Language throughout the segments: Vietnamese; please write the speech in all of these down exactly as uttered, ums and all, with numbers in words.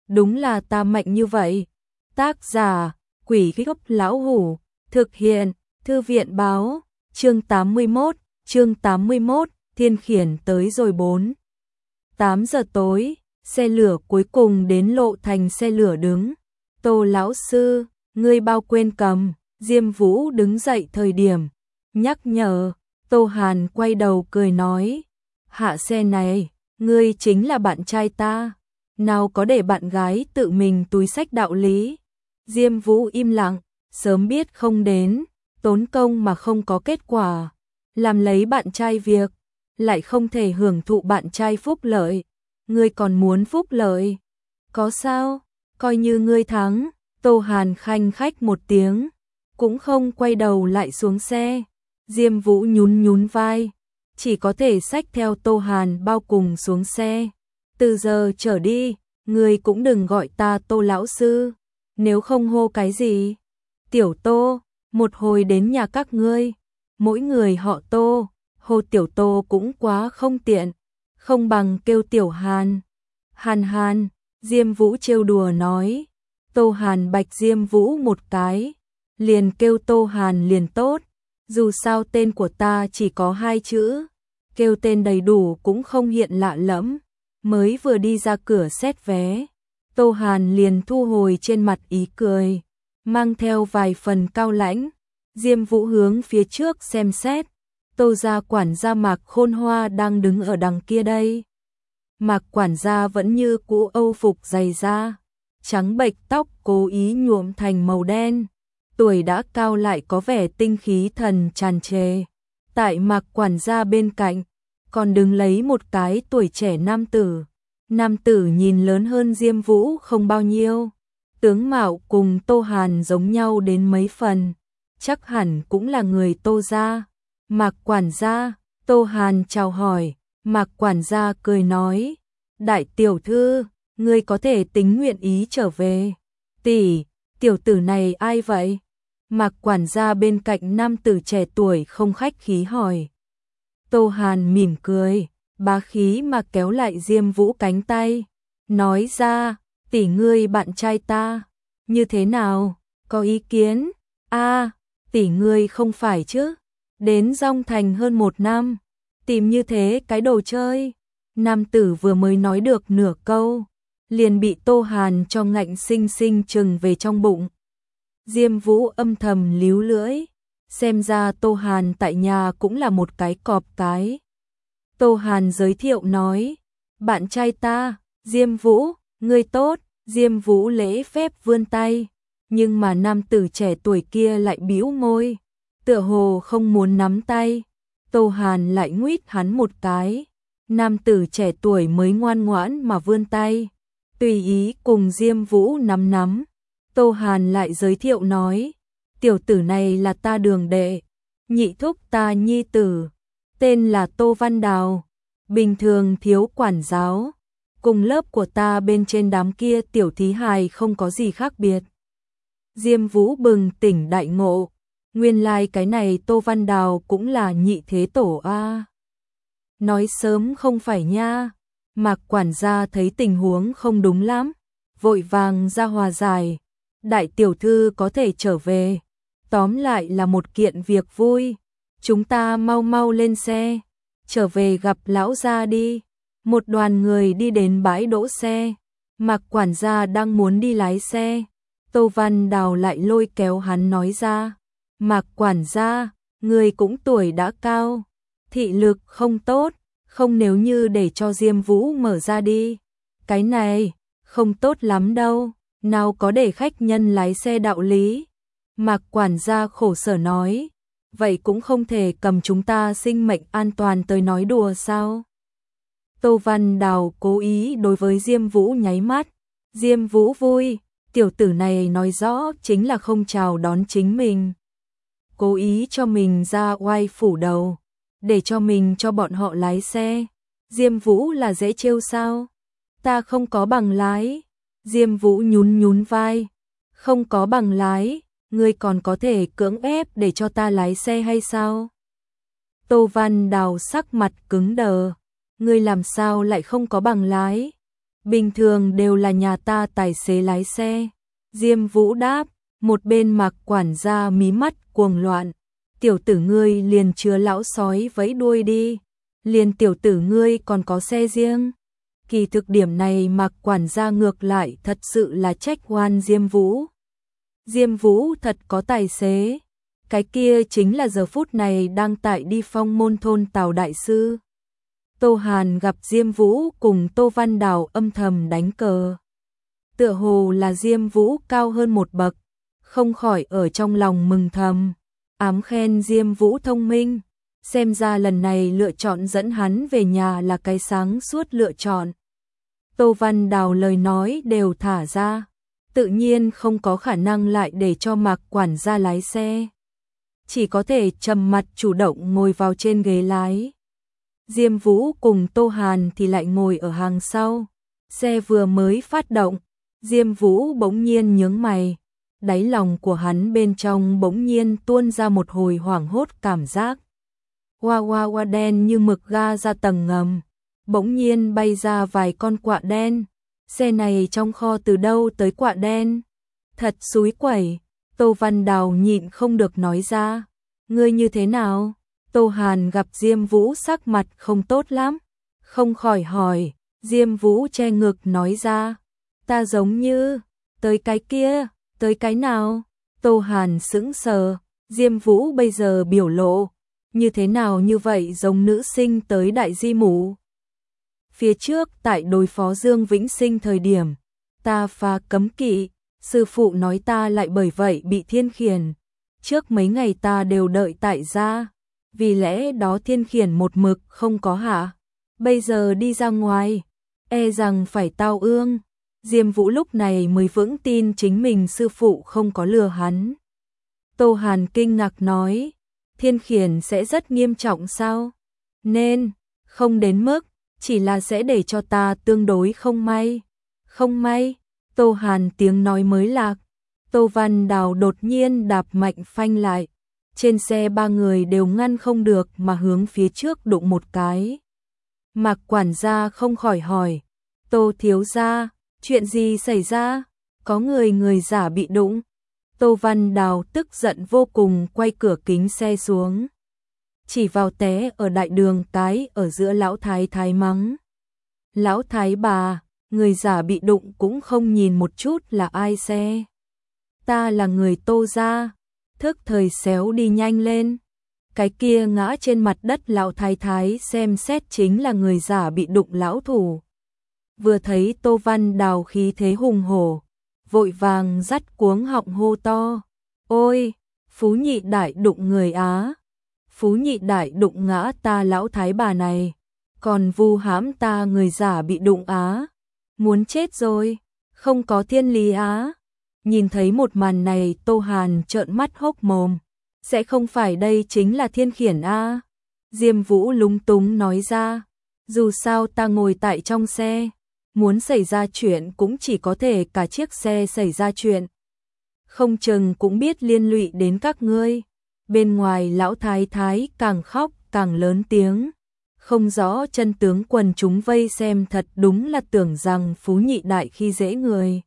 đúng là ta mạnh như vậy. Tác giả, Quỷ Gốc Lão Hủ, thực hiện, Thư viện báo, chương tám mươi mốt, chương tám mươi mốt, thiên khiển tới rồi bốn. tám giờ tối, xe lửa cuối cùng đến lộ thành xe lửa đứng. Tô lão sư, ngươi bao quên cầm, Diêm Vũ đứng dậy thời điểm, nhắc nhở, Tô Hàn quay đầu cười nói, hạ xe này, ngươi chính là bạn trai ta, nào có để bạn gái tự mình túi xách đạo lý. Diêm Vũ im lặng, sớm biết không đến, tốn công mà không có kết quả, làm lấy bạn trai việc, lại không thể hưởng thụ bạn trai phúc lợi, ngươi còn muốn phúc lợi, có sao, coi như ngươi thắng. Tô Hàn khanh khách một tiếng, cũng không quay đầu lại xuống xe. Diêm Vũ nhún nhún vai, chỉ có thể xách theo Tô Hàn bao cùng xuống xe. Từ giờ trở đi, ngươi cũng đừng gọi ta Tô lão sư, nếu không hô cái gì? Tiểu Tô, một hồi đến nhà các ngươi, mỗi người họ Tô, hô Tiểu Tô cũng quá không tiện, không bằng kêu Tiểu Hàn. Hàn Hàn, Diêm Vũ trêu đùa nói. Tô Hàn bạch Diêm Vũ một cái, liền kêu Tô Hàn liền tốt, dù sao tên của ta chỉ có hai chữ, kêu tên đầy đủ cũng không hiện lạ lẫm. Mới vừa đi ra cửa xét vé, Tô Hàn liền thu hồi trên mặt ý cười, mang theo vài phần cao lãnh. Diêm Vũ hướng phía trước xem xét, Tô gia quản gia Mạc Khôn Hoa đang đứng ở đằng kia đây. Mạc quản gia vẫn như cũ âu phục dày da, trắng bệch tóc cố ý nhuộm thành màu đen, tuổi đã cao lại có vẻ tinh khí thần tràn trề. Tại Mạc quản gia bên cạnh, còn đứng lấy một cái tuổi trẻ nam tử. Nam tử nhìn lớn hơn Diêm Vũ không bao nhiêu, tướng mạo cùng Tô Hàn giống nhau đến mấy phần, chắc hẳn cũng là người Tô gia. Mạc quản gia, Tô Hàn chào hỏi, Mạc quản gia cười nói, đại tiểu thư, ngươi có thể tính nguyện ý trở về. Tỷ, tiểu tử này ai vậy? Mạc quản gia bên cạnh nam tử trẻ tuổi không khách khí hỏi. Tô Hàn mỉm cười, bá khí mà kéo lại Diêm Vũ cánh tay, nói ra, tỷ ngươi bạn trai ta, như thế nào, có ý kiến? A, tỷ ngươi không phải chứ, đến Dong Thành hơn một năm, tìm như thế cái đồ chơi. Nam tử vừa mới nói được nửa câu, liền bị Tô Hàn cho ngạnh sinh sinh trừng về trong bụng. Diêm Vũ âm thầm líu lưỡi, xem ra Tô Hàn tại nhà cũng là một cái cọp cái. Tô Hàn giới thiệu nói, bạn trai ta, Diêm Vũ, ngươi tốt. Diêm Vũ lễ phép vươn tay, nhưng mà nam tử trẻ tuổi kia lại bĩu môi, tựa hồ không muốn nắm tay. Tô Hàn lại nguýt hắn một cái, nam tử trẻ tuổi mới ngoan ngoãn mà vươn tay, tùy ý cùng Diêm Vũ nắm nắm. Tô Hàn lại giới thiệu nói, tiểu tử này là ta đường đệ, nhị thúc ta nhi tử, tên là Tô Văn Đào, bình thường thiếu quản giáo, cùng lớp của ta bên trên đám kia tiểu thí hài không có gì khác biệt. Diêm Vũ bừng tỉnh đại ngộ, nguyên lai like cái này Tô Văn Đào cũng là nhị thế tổ a. Nói sớm không phải nha. Mạc quản gia thấy tình huống không đúng lắm, vội vàng ra hòa giải, đại tiểu thư có thể trở về, tóm lại là một kiện việc vui, chúng ta mau mau lên xe, trở về gặp lão gia đi. Một đoàn người đi đến bãi đỗ xe, Mạc quản gia đang muốn đi lái xe, Tô Văn Đào lại lôi kéo hắn nói ra, Mạc quản gia, người cũng tuổi đã cao, thị lực không tốt, không nếu như để cho Diêm Vũ mở ra đi. Cái này, không tốt lắm đâu, nào có để khách nhân lái xe đạo lý. Mạc quản gia khổ sở nói, vậy cũng không thể cầm chúng ta sinh mệnh an toàn tới nói đùa sao? Tô Văn Đào cố ý đối với Diêm Vũ nháy mắt, Diêm Vũ vui, tiểu tử này nói rõ chính là không chào đón chính mình. Cố ý cho mình ra oai phủ đầu, để cho mình cho bọn họ lái xe. Diêm Vũ là dễ trêu sao? Ta không có bằng lái. Diêm Vũ nhún nhún vai, không có bằng lái, ngươi còn có thể cưỡng ép để cho ta lái xe hay sao? Tô Văn Đào sắc mặt cứng đờ, ngươi làm sao lại không có bằng lái? Bình thường đều là nhà ta tài xế lái xe. Diêm Vũ đáp, một bên Mạc quản gia mí mắt cuồng loạn. Tiểu tử ngươi liền chứa lão sói vẫy đuôi đi. Liền tiểu tử ngươi còn có xe riêng. Kỳ thực điểm này Mạc quản gia ngược lại thật sự là trách oan Diêm Vũ. Diêm Vũ thật có tài xế. Cái kia chính là giờ phút này đang tại đi Phong Môn thôn Tào đại sư. Tô Hàn gặp Diêm Vũ cùng Tô Văn Đào âm thầm đánh cờ. Tựa hồ là Diêm Vũ cao hơn một bậc, không khỏi ở trong lòng mừng thầm, ám khen Diêm Vũ thông minh, xem ra lần này lựa chọn dẫn hắn về nhà là cái sáng suốt lựa chọn. Tô Văn Đào lời nói đều thả ra, tự nhiên không có khả năng lại để cho Mạc quản gia lái xe, chỉ có thể trầm mặt chủ động ngồi vào trên ghế lái. Diêm Vũ cùng Tô Hàn thì lại ngồi ở hàng sau. Xe vừa mới phát động, Diêm Vũ bỗng nhiên nhướng mày, đáy lòng của hắn bên trong bỗng nhiên tuôn ra một hồi hoảng hốt cảm giác. Hoa hoa hoa đen như mực ga ra tầng ngầm, bỗng nhiên bay ra vài con quạ đen. Xe này trong kho từ đâu tới quạ đen? Thật xúi quẩy. Tô Văn Đào nhịn không được nói ra. Ngươi như thế nào? Tô Hàn gặp Diêm Vũ sắc mặt không tốt lắm, không khỏi hỏi. Diêm Vũ che ngực nói ra, ta giống như, tới cái kia, tới cái nào? Tô Hàn sững sờ, Diêm Vũ bây giờ biểu lộ, như thế nào như vậy giống nữ sinh tới đại di mụ. Phía trước tại đối phó Dương Vĩnh Sinh thời điểm, ta phá cấm kỵ, sư phụ nói ta lại bởi vậy bị thiên khiển. Trước mấy ngày ta đều đợi tại gia, vì lẽ đó thiên khiển một mực không có hạ. Bây giờ đi ra ngoài, e rằng phải tao ương. Diêm Vũ lúc này mới vững tin chính mình sư phụ không có lừa hắn. Tô Hàn kinh ngạc nói, thiên khiển sẽ rất nghiêm trọng sao? Nên, không đến mức, chỉ là sẽ để cho ta tương đối không may. Không may, Tô Hàn tiếng nói mới lạc. Tô Văn Đào đột nhiên đạp mạnh phanh lại. Trên xe ba người đều ngăn không được mà hướng phía trước đụng một cái. Mạc quản gia không khỏi hỏi, Tô thiếu gia, chuyện gì xảy ra? Có người người giả bị đụng. Tô Văn Đào tức giận vô cùng quay cửa kính xe xuống, chỉ vào té ở đại đường cái ở giữa lão thái thái mắng. Lão thái bà, người giả bị đụng cũng không nhìn một chút là ai xe. Ta là người Tô gia, thức thời xéo đi nhanh lên. Cái kia ngã trên mặt đất lão thái thái xem xét chính là người giả bị đụng lão thủ. Vừa thấy Tô Văn Đào khí thế hùng hổ, vội vàng dắt cuống họng hô to, ôi, Phú nhị đại đụng người Á. Phú nhị đại đụng ngã ta lão thái bà này, còn vu hãm ta người giả bị đụng Á. Muốn chết rồi, không có thiên lý Á. Nhìn thấy một màn này Tô Hàn trợn mắt hốc mồm. Sẽ không phải đây chính là thiên khiển a? Diêm Vũ lúng túng nói ra, dù sao ta ngồi tại trong xe, muốn xảy ra chuyện cũng chỉ có thể cả chiếc xe xảy ra chuyện. Không chừng cũng biết liên lụy đến các ngươi. Bên ngoài lão thái thái càng khóc càng lớn tiếng. Không rõ chân tướng, quần chúng vây xem thật đúng là tưởng rằng Phú nhị đại khi dễ người.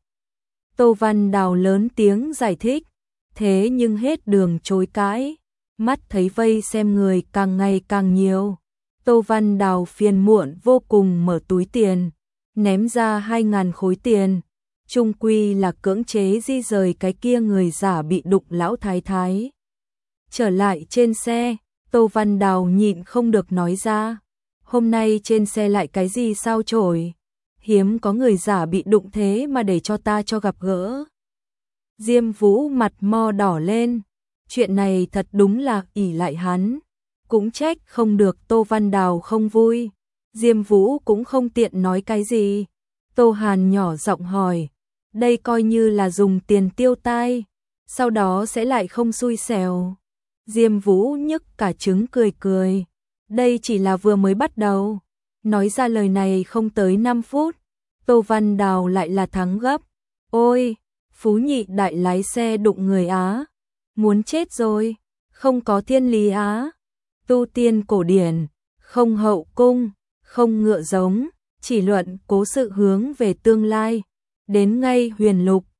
Tô Văn Đào lớn tiếng giải thích, thế nhưng hết đường chối cãi. Mắt thấy vây xem người càng ngày càng nhiều, Tô Văn Đào phiền muộn vô cùng mở túi tiền, ném ra hai ngàn khối tiền. Trung quy là cưỡng chế di rời cái kia người giả bị đụng lão thái thái. Trở lại trên xe, Tô Văn Đào nhịn không được nói ra, hôm nay trên xe lại cái gì sao chổi, hiếm có người giả bị đụng thế mà để cho ta cho gặp gỡ. Diêm Vũ mặt mo đỏ lên, chuyện này thật đúng là ỷ lại hắn, cũng trách không được Tô Văn Đào không vui. Diêm Vũ cũng không tiện nói cái gì. Tô Hàn nhỏ giọng hỏi, đây coi như là dùng tiền tiêu tai, sau đó sẽ lại không xui xẻo. Diêm Vũ nhức cả trứng cười cười, đây chỉ là vừa mới bắt đầu. Nói ra lời này không tới năm phút, Tô Văn Đào lại là thắng gấp. Ôi, Phú nhị đại lái xe đụng người Á, muốn chết rồi, không có thiên lý Á. Tu tiên cổ điển, không hậu cung, không ngựa giống, chỉ luận cố sự hướng về tương lai. Đến ngay huyền lục,